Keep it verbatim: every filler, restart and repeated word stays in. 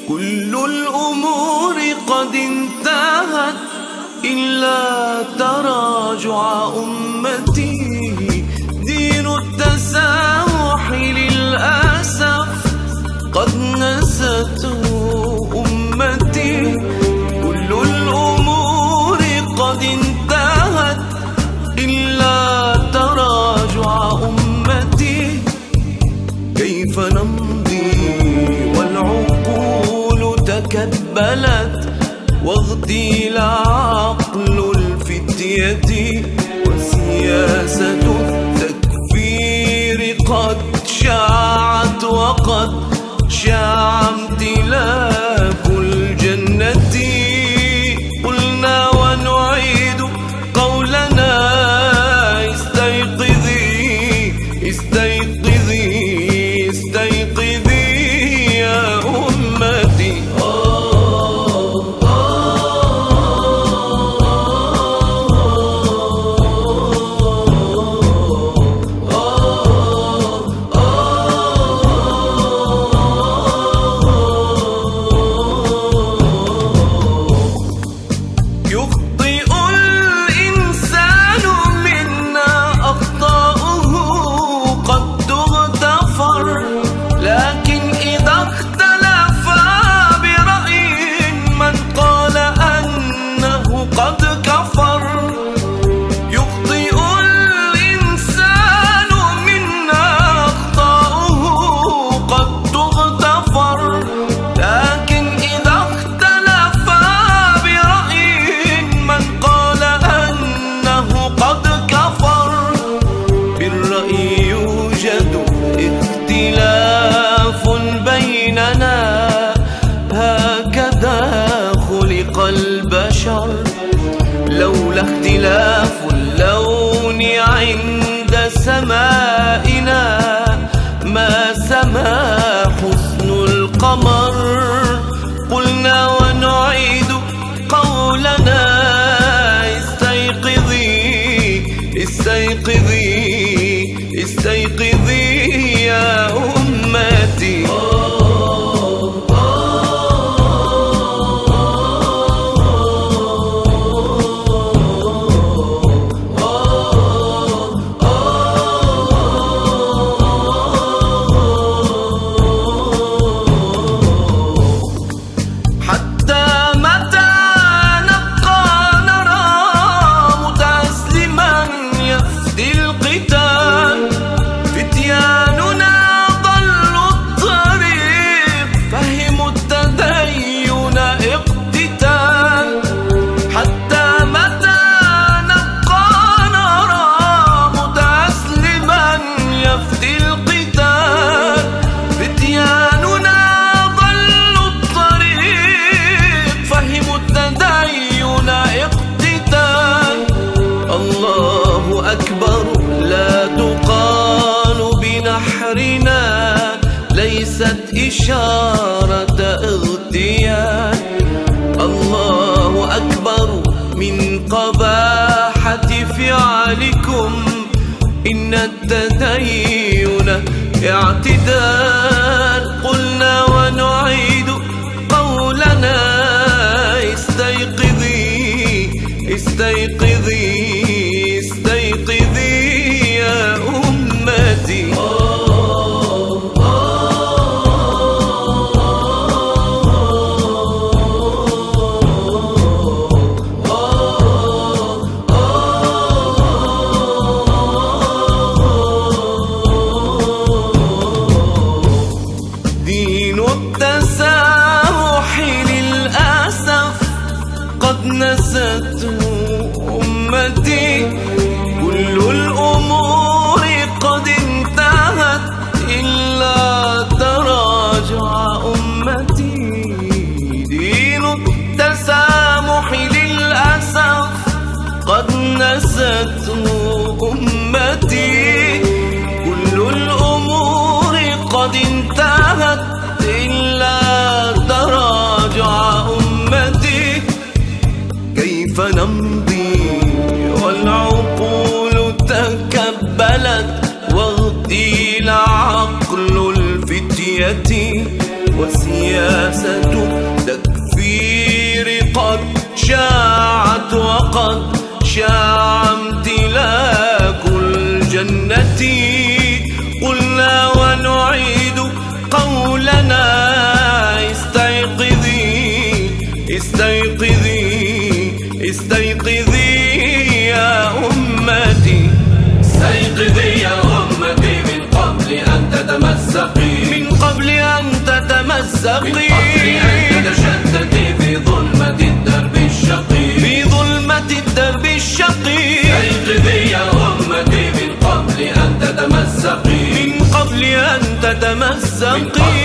كل الأمور قد انتهت إلا تراجع أمتي. دين التسامح للأسف قد نسته أمتي. كل الأمور قد انتهت إلا تراجع أمتي. كيف نمضي والعقول تكبلت واغتيل عقل الفتية، وسياسة التكفير قد شاعت وقد شاع امتلاك الجنة. قلنا ونعيد قولنا استيقظي استيقظي استيقظي يا أمتي. البشر لولا اختلاف اللون عند سمائنا ما سما حسن القمر. قلنا ونعيد قولنا استيقظي استيقظي استيقظي يا أمتي. ليست إشارة اغتيال. الله أكبر من قباحة فعلكم، إن التدين اعتدال. قلنا ونعيد قولنا استيقظي استيقظي استيقظي يا أمتي. دين التسامح شاع امتلاك الجنة قلنا ونعيد قولنا استيقظي استيقظي استيقظي يا أمتي استيقظي يا أمتي من قبل أن تتمزقي من قبل أن تتمزقي من قبل أن تتشتتي في ظلمة الدرب الشقي في ظلمة الدرب الشقي استيقظي يا أمتي من قبل أن تتمزقي من قبل أن تتمزقي